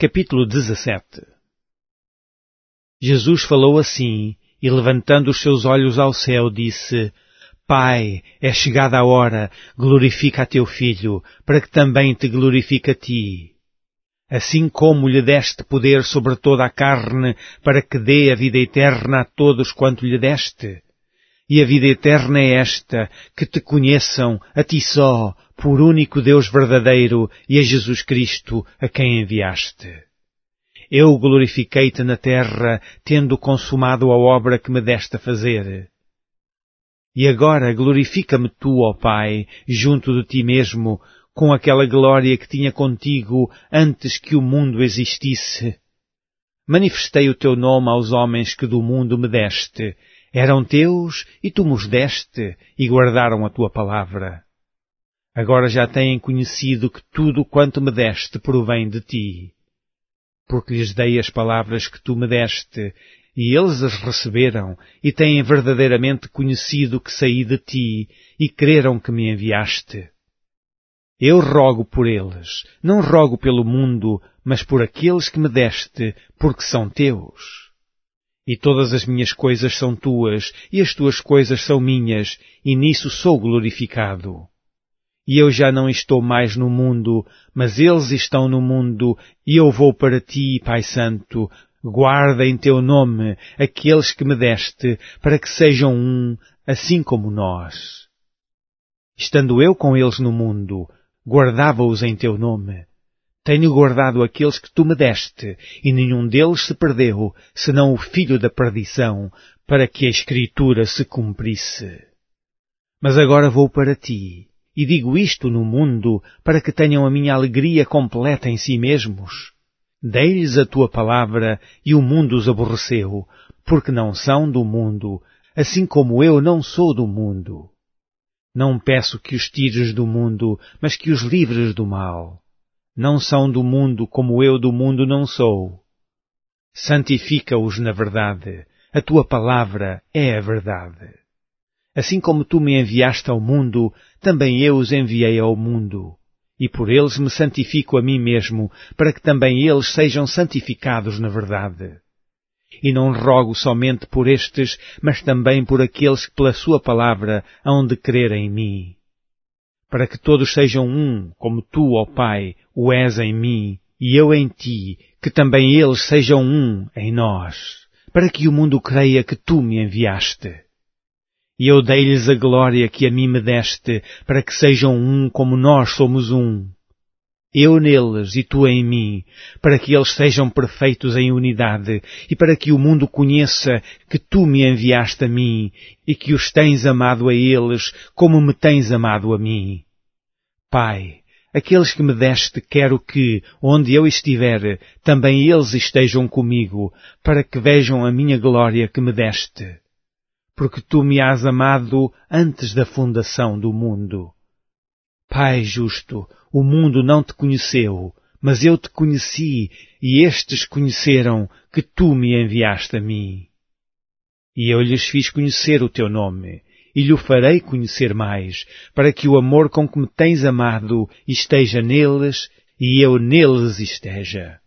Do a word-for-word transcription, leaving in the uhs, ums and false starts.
Capítulo dezassete. Jesus falou assim, e levantando os seus olhos ao céu, disse: Pai, é chegada a hora, glorifica a teu Filho, para que também te glorifique a ti. Assim como lhe deste poder sobre toda a carne, para que dê a vida eterna a todos quanto lhe deste. E a vida eterna é esta, que te conheçam, a ti só, por único Deus verdadeiro, e a Jesus Cristo, a quem enviaste. Eu glorifiquei-te na terra, tendo consumado a obra que me deste a fazer. E agora glorifica-me tu, ó Pai, junto de ti mesmo, com aquela glória que tinha contigo antes que o mundo existisse. Manifestei o teu nome aos homens que do mundo me deste. Eram teus e tu mos deste e guardaram a tua palavra. Agora já têm conhecido que tudo quanto me deste provém de ti. Porque lhes dei as palavras que tu me deste, e eles as receberam, e têm verdadeiramente conhecido que saí de ti, e creram que me enviaste. Eu rogo por eles, não rogo pelo mundo, mas por aqueles que me deste, porque são teus. E todas as minhas coisas são tuas, e as tuas coisas são minhas, e nisso sou glorificado. E eu já não estou mais no mundo, mas eles estão no mundo, e eu vou para ti, Pai Santo. Guarda em teu nome aqueles que me deste, para que sejam um, assim como nós. Estando eu com eles no mundo, guardava-os em teu nome. Tenho guardado aqueles que tu me deste, e nenhum deles se perdeu, senão o filho da perdição, para que a Escritura se cumprisse. Mas agora vou para ti, e digo isto no mundo, para que tenham a minha alegria completa em si mesmos. Dei-lhes a tua palavra, e o mundo os aborreceu, porque não são do mundo, assim como eu não sou do mundo. Não peço que os tires do mundo, mas que os livres do mal. Não são do mundo como eu do mundo não sou. Santifica-os na verdade. A tua palavra é a verdade. Assim como tu me enviaste ao mundo, também eu os enviei ao mundo. E por eles me santifico a mim mesmo, para que também eles sejam santificados na verdade. E não rogo somente por estes, mas também por aqueles que pela sua palavra hão de crer em mim. Para que todos sejam um, como tu, ó Pai, o és em mim, e eu em ti, que também eles sejam um em nós, para que o mundo creia que tu me enviaste. E eu dei-lhes a glória que a mim me deste, para que sejam um como nós somos um. Eu neles e tu em mim, para que eles sejam perfeitos em unidade, e para que o mundo conheça que tu me enviaste a mim, e que os tens amado a eles, como me tens amado a mim. Pai, aqueles que me deste quero que, onde eu estiver, também eles estejam comigo, para que vejam a minha glória que me deste. Porque tu me has amado antes da fundação do mundo. Pai justo, o mundo não te conheceu, mas eu te conheci, e estes conheceram que tu me enviaste a mim. E eu lhes fiz conhecer o teu nome, e lhe farei conhecer mais, para que o amor com que me tens amado esteja neles, e eu neles esteja.